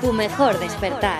tu mejor despertar.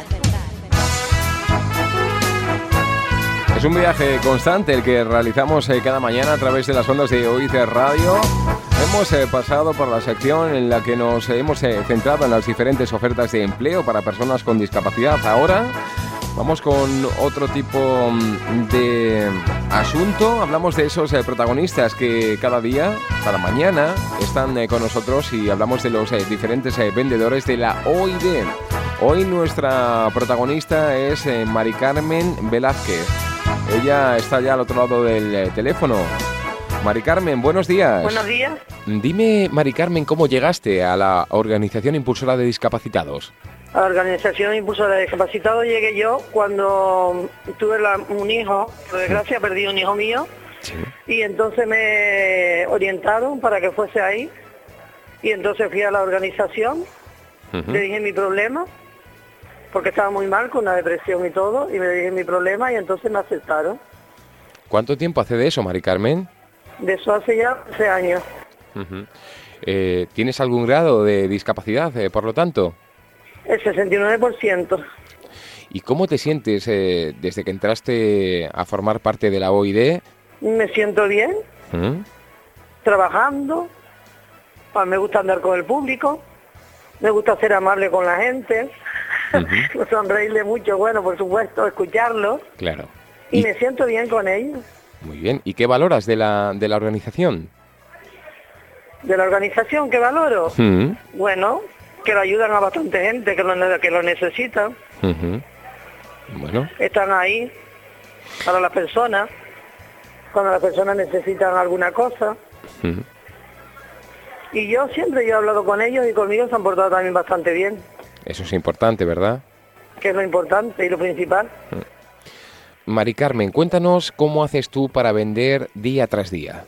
Es un viaje constante el que realizamos cada mañana a través de las ondas de OIC Radio. Hemos pasado por la sección en la que nos hemos centrado en las diferentes ofertas de empleo para personas con discapacidad. Ahora vamos con otro tipo de asunto. Hablamos de esos protagonistas que cada día, cada mañana, están con nosotros y hablamos de los diferentes vendedores de la OID. Hoy nuestra protagonista es Mari Carmen Velázquez. Ella está ya al otro lado del teléfono. Mari Carmen, buenos días. Buenos días. Dime, Mari Carmen, ¿cómo llegaste a la Organización Impulsora de Discapacitados? A la Organización Impulsora de Discapacitados llegué yo cuando tuve un hijo. Por desgracia perdí un hijo mío. Sí. Y entonces me orientaron para que fuese ahí. Y entonces fui a la organización, le dije mi problema, porque estaba muy mal con la depresión y todo, y me dije mi problema y entonces me aceptaron. ¿Cuánto tiempo hace de eso, Mari Carmen? De eso hace ya 11 años. ¿Tienes algún grado de discapacidad, por lo tanto? El 69%. ¿Y cómo te sientes desde que entraste a formar parte de la OID? Me siento bien, trabajando, me gusta andar con el público, me gusta ser amable con la gente, sonreírle mucho, bueno, por supuesto, escucharlo. Claro. Y me siento bien con ellos. Muy bien. ¿Y qué valoras de la organización? De la organización, ¿qué valoro? Bueno, que lo ayudan a bastante gente que lo necesita. Bueno. Están ahí para las personas, cuando las personas necesitan alguna cosa. Y yo siempre he hablado con ellos y conmigo se han portado también bastante bien. Eso es importante, ¿verdad? Que es lo importante y lo principal. Mari Carmen, cuéntanos cómo haces tú para vender día tras día.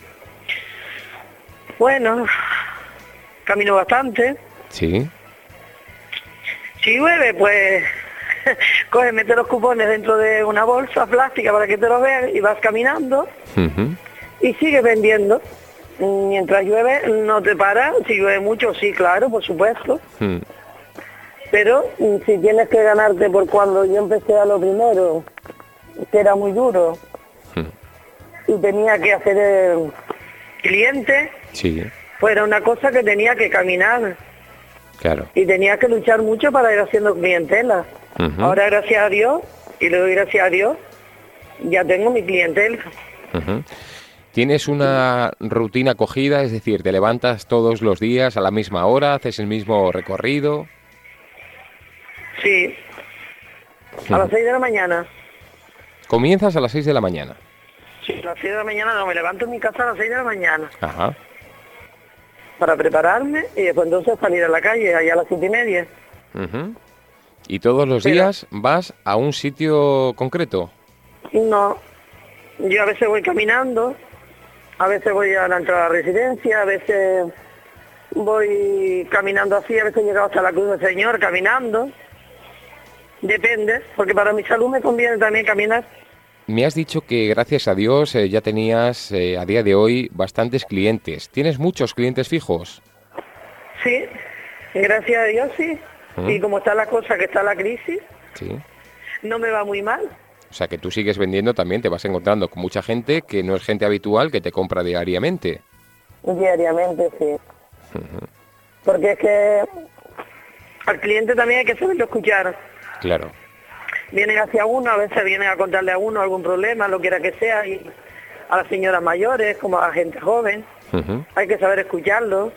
Bueno, camino bastante. Sí. Si llueve, pues coges, mete los cupones dentro de una bolsa plástica para que te los vean y vas caminando y sigues vendiendo. Mientras llueve no te paras, si llueve mucho sí, claro, por supuesto. Pero si tienes que ganarte, por cuando yo empecé a lo primero, que era muy duro, y tenía que hacer el cliente, pues era una cosa que tenía que caminar. Claro. Y tenía que luchar mucho para ir haciendo clientela. Ahora, gracias a Dios, y le doy gracias a Dios, ya tengo mi clientela. ¿Tienes una rutina cogida? Es decir, ¿te levantas todos los días a la misma hora? ¿Haces el mismo recorrido? Sí. A las 6 de la mañana. ¿Comienzas a las 6 de la mañana? Sí, a las 6 de la mañana no, me levanto en mi casa a las 6 de la mañana. Ajá. Para prepararme y después entonces salir a la calle, allá a las 7:30. ¿Y todos los días vas a un sitio concreto? No, yo a veces voy caminando, a veces voy a la entrada de la residencia, a veces voy caminando así, a veces he llegado hasta la Cruz del Señor caminando. Depende, porque para mi salud me conviene también caminar. Me has dicho que gracias a Dios ya tenías a día de hoy bastantes clientes. ¿Tienes muchos clientes fijos? Sí, gracias a Dios sí. Y como está la cosa, que está la crisis, no me va muy mal. O sea que tú sigues vendiendo también, te vas encontrando con mucha gente que no es gente habitual que te compra diariamente. Diariamente, sí. Porque es que al cliente también hay que saberlo escuchar. Claro. Vienen hacia uno, a veces vienen a contarle a uno algún problema, lo quiera que sea, y a las señoras mayores, como a la gente joven, hay que saber escucharlo.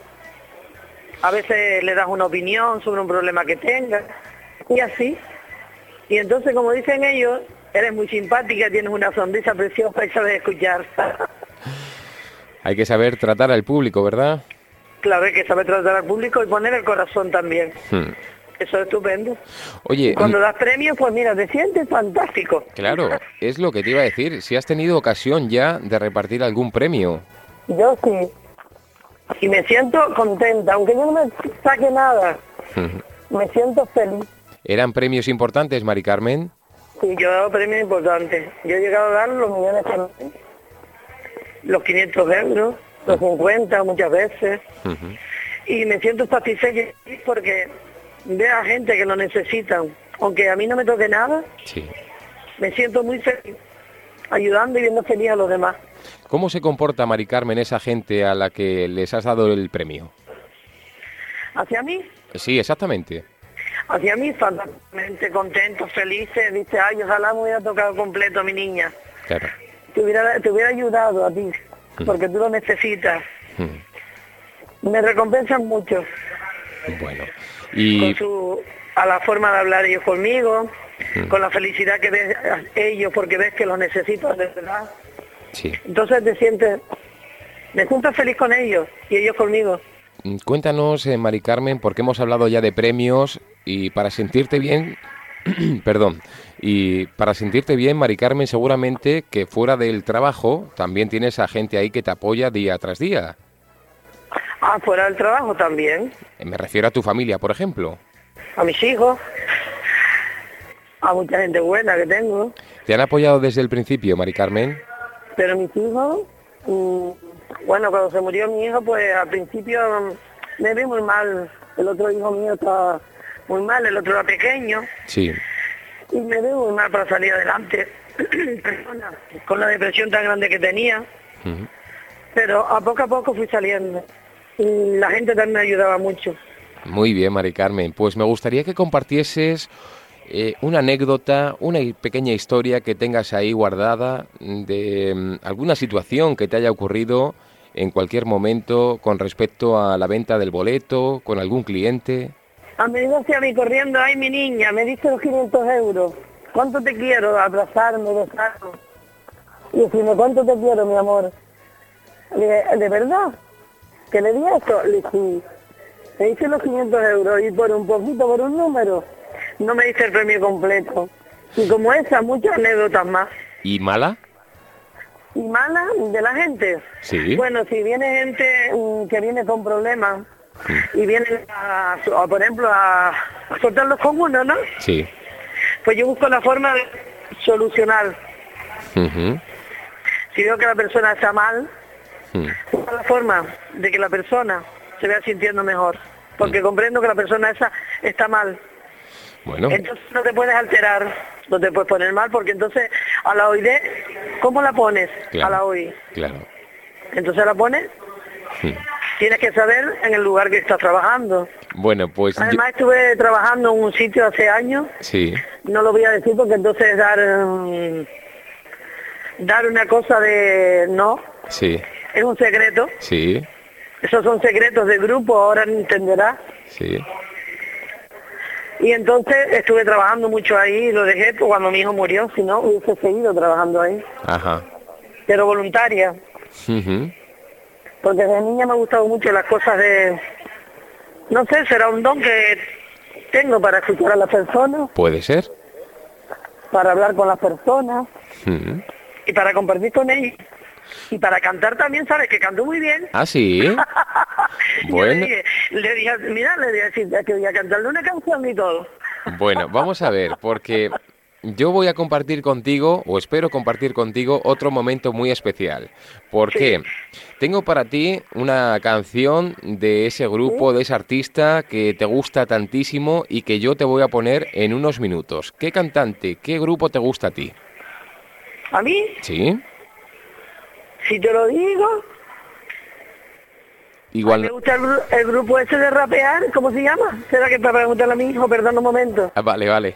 A veces le das una opinión sobre un problema que tenga, y así. Y entonces, como dicen ellos, eres muy simpática, tienes una sonrisa preciosa y sabes escuchar. Hay que saber tratar al público, ¿verdad? Claro, hay que saber tratar al público y poner el corazón también. Eso es estupendo. Oye, cuando das premios, pues mira, te sientes fantástico. Claro, es lo que te iba a decir. Si has tenido ocasión ya de repartir algún premio. Yo sí. Y me siento contenta, aunque yo no me saque nada. Me siento feliz. ¿Eran premios importantes, Mari Carmen? Sí, yo he dado premios importantes. Yo he llegado a dar los millones también. Los 500 euros, los 50 muchas veces. Y me siento satisfecha porque veo a gente que lo necesitan, aunque a mí no me toque nada, Sí. me siento muy feliz, ayudando y viendo feliz a los demás. ¿Cómo se comporta, Mari Carmen, esa gente a la que les has dado el premio? Hacia mí, Sí, exactamente. fantásticamente contentos, felices, dice, ay, ojalá me hubiera tocado completo mi niña. Claro. Te hubiera ayudado a ti, porque tú lo necesitas. Me recompensan mucho Bueno, y a la forma de hablar ellos conmigo, con la felicidad que ves ellos porque ves que los necesitan de verdad. sí. Entonces me siento feliz con ellos y ellos conmigo. Cuéntanos, Mari Carmen, porque hemos hablado ya de premios y para sentirte bien, perdón, y para sentirte bien, Mari Carmen, seguramente que fuera del trabajo también tienes a gente ahí que te apoya día tras día. Fuera del trabajo también, Me refiero a tu familia, por ejemplo. a mis hijos, a mucha gente buena que tengo, ¿Te han apoyado desde el principio, Mari Carmen? pero mis hijos, bueno, cuando se murió mi hijo, pues al principio me vi muy mal, el otro hijo mío estaba muy mal, el otro era pequeño, Sí. y me vi muy mal para salir adelante, Perdona, con la depresión tan grande que tenía, pero a poco fui saliendo, y la gente también me ayudaba mucho. Muy bien, Mari Carmen. Pues me gustaría que compartieses una anécdota, una pequeña historia que tengas ahí guardada de alguna situación que te haya ocurrido en cualquier momento con respecto a la venta del boleto, con algún cliente. Me dijo hacia mí corriendo, ay mi niña, me diste los 500 euros, ¿cuánto te quiero? Abrazarme, besarme. Y decirme, ¿cuánto te quiero, mi amor? Le dije, ¿de verdad? ¿Que le di eso? Le dije, sí. Me hice los 500 euros y por un poquito, por un número, no me hice el premio completo. Y como esa, muchas anécdotas más. ¿Y mala? ¿Y mala de la gente? Sí. Bueno, si viene gente que viene con problemas y vienen, por ejemplo, a soltarlos con uno, ¿no? Sí. Pues yo busco la forma de solucionar. Ujú. Si veo que la persona está mal, busco la forma de que la persona se vea sintiendo mejor. Porque comprendo que la persona esa está mal. Bueno, Entonces no te puedes alterar, no te puedes poner mal, porque entonces a la OID, ¿cómo la pones? Claro. A la OI. claro. Entonces la pones, tienes que saber en el lugar que estás trabajando. Bueno, pues Además estuve trabajando en un sitio hace años, sí, no lo voy a decir porque entonces dar una cosa de no, sí, es un secreto. sí, Esos son secretos de grupo, ahora entenderás. sí. Y entonces estuve trabajando mucho ahí, lo dejé pues, cuando mi hijo murió, si no hubiese seguido trabajando ahí, Ajá. pero voluntaria, Ujú. porque desde niña me ha gustado mucho las cosas de, no sé, será un don que tengo para escuchar a las personas, Puede ser. para hablar con las personas Ujú. y para compartir con ellos. Y para cantar también, ¿sabes? Que canto muy bien. Ah, sí. Yo Bueno. le dije, mira, le dije decir que voy a cantarle una canción y todo. Bueno, vamos a ver, porque yo voy a compartir contigo, o espero compartir contigo, otro momento muy especial. Porque tengo para ti una canción de ese grupo, de ese artista que te gusta tantísimo y que yo te voy a poner en unos minutos. ¿Qué cantante, qué grupo te gusta a ti? ¿A mí? ¿Sí? Si te lo digo, me Igual. gusta el grupo ese de rapear, ¿cómo se llama? ¿Será que para preguntarle a mi hijo? Perdón un momento. Ah, vale, vale.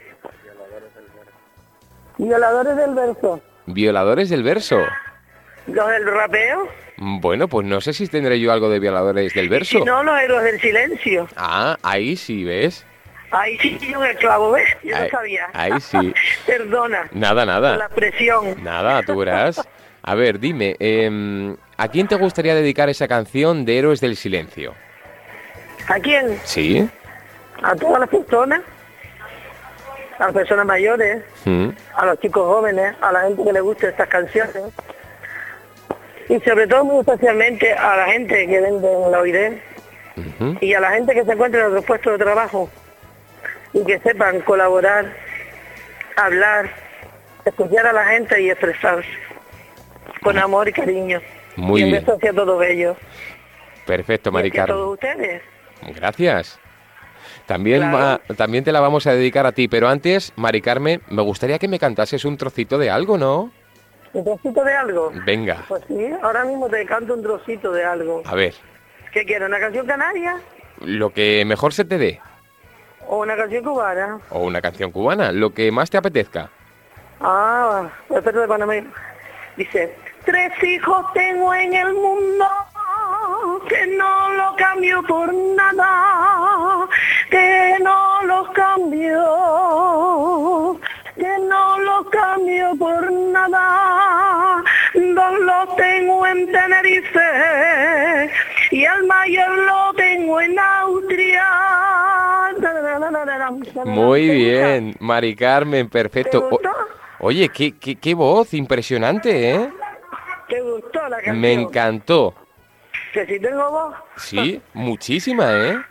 Violadores del verso. Violadores del verso. ¿Los del rapeo? Bueno, pues no sé si tendré yo algo de violadores del verso. Si no, los héroes del silencio. Ah, ahí sí, ¿ves? Ahí sí yo el clavo, ¿ves? Yo Ahí- no sabía. ahí sí. Perdona. Nada, Por la nada. presión. Nada, tú verás. A ver, dime, ¿a quién te gustaría dedicar esa canción de Héroes del Silencio? ¿A quién? ¿Sí? A todas las personas. A las personas mayores. ¿Mm? A los chicos jóvenes. A la gente que le gusta estas canciones. Y sobre todo muy especialmente a la gente que vende en la OID. Ujú. Y a la gente que se encuentra en otros puestos de trabajo y que sepan colaborar, hablar, escuchar a la gente y expresarse con amor y cariño. Muy y un bien. beso hacia todos ellos. Perfecto, Y Mari hacia Carmen. todos ustedes. Gracias. También, Claro. también te la vamos a dedicar a ti, pero antes, Mari Carmen, me gustaría que me cantases un trocito de algo, ¿no? ¿Un trocito de algo? Venga, Pues sí, ahora mismo te canto un trocito de algo. a ver, ¿Qué quieres, una canción canaria lo que mejor se te dé, o una canción cubana? o una canción cubana, lo que más te apetezca. Ah, pues espérate cuando me... Dice, 3 hijos tengo en el mundo, que no lo cambio por nada, que no los cambio, que no los cambio por nada. 2 los tengo en Tenerife y al mayor lo tengo en Austria. Muy bien, Mari Carmen, perfecto. ¿Te gustó? Oye, qué voz impresionante, ¿eh? ¿Te gustó la canción? Me encantó. Que si tengo voz. Sí, muchísima, ¿eh?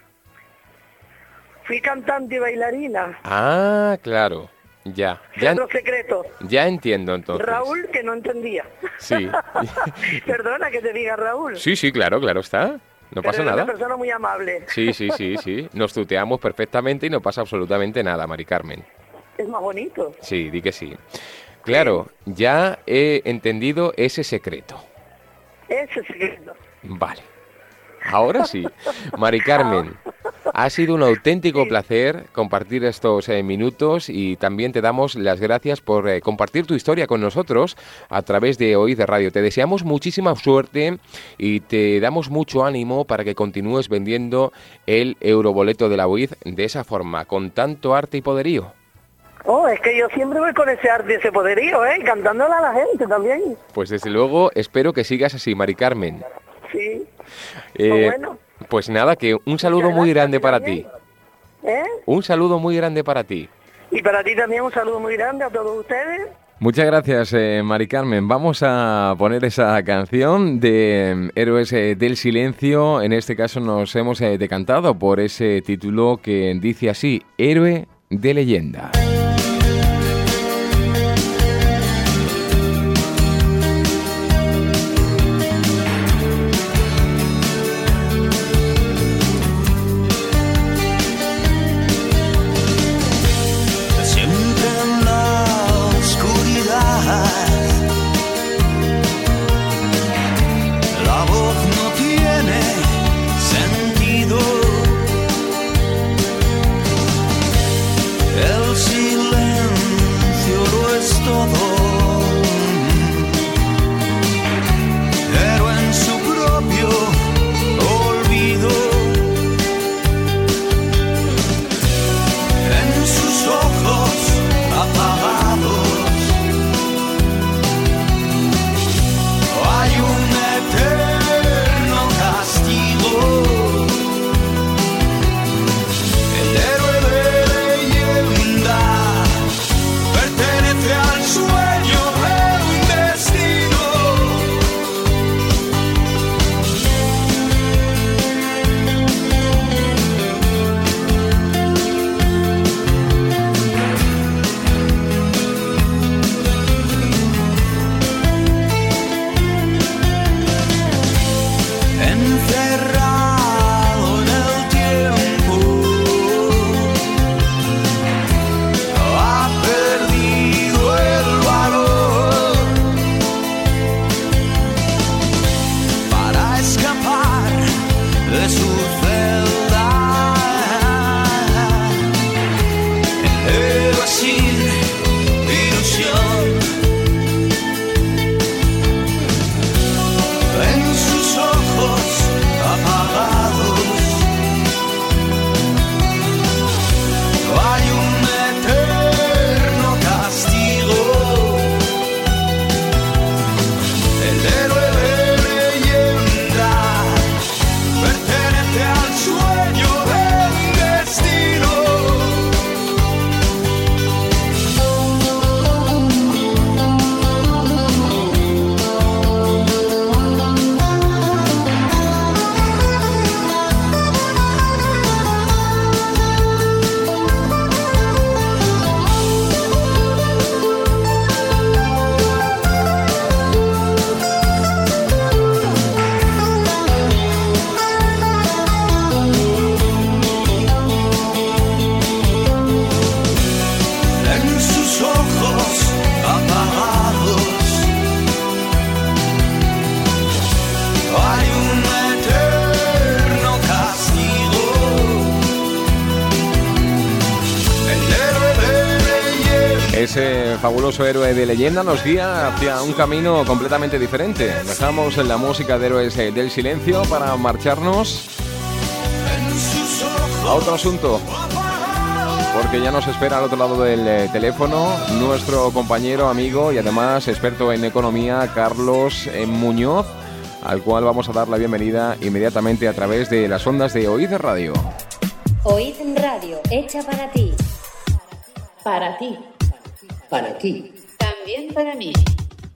Fui cantante y bailarina. Ah, claro. Ya Otro secreto. ya entiendo entonces. Raúl, que no entendía. Sí. Perdona que te diga Raúl. Sí, claro está. No pasa Pero eres nada. una persona muy amable. Sí. Nos tuteamos perfectamente y no pasa absolutamente nada, Mari Carmen. Es más bonito. Sí, di que sí. Claro, ya he entendido ese secreto. Ese secreto. Vale. Ahora sí. Mari Carmen, ha sido un auténtico placer compartir estos minutos y también te damos las gracias por compartir tu historia con nosotros a través de Oíd Radio. Te deseamos muchísima suerte y te damos mucho ánimo para que continúes vendiendo el Euroboleto de la Oíd de esa forma, con tanto arte y poderío. Oh, es que yo siempre voy con ese arte y ese poderío, cantándola a la gente también. Pues desde luego espero que sigas así, Mari Carmen. Sí. Bueno. Pues nada, que un saludo Muchas muy gracias, grande para ti. también. Un saludo muy grande para ti. Y para ti también un saludo muy grande a todos ustedes. Muchas gracias, Mari Carmen. Vamos a poner esa canción de Héroes del Silencio. En este caso nos hemos decantado por ese título que dice así, Héroe de Leyenda. El Ese fabuloso héroe de leyenda nos guía hacia un camino completamente diferente. Dejamos la música de Héroes del Silencio para marcharnos a otro asunto, porque ya nos espera al otro lado del teléfono nuestro compañero, amigo y además experto en economía, Carlos Muñoz, al cual vamos a dar la bienvenida inmediatamente a través de las ondas de Oíd Radio. Oíd Radio, hecha para ti. Para ti. Para ti. También para mí.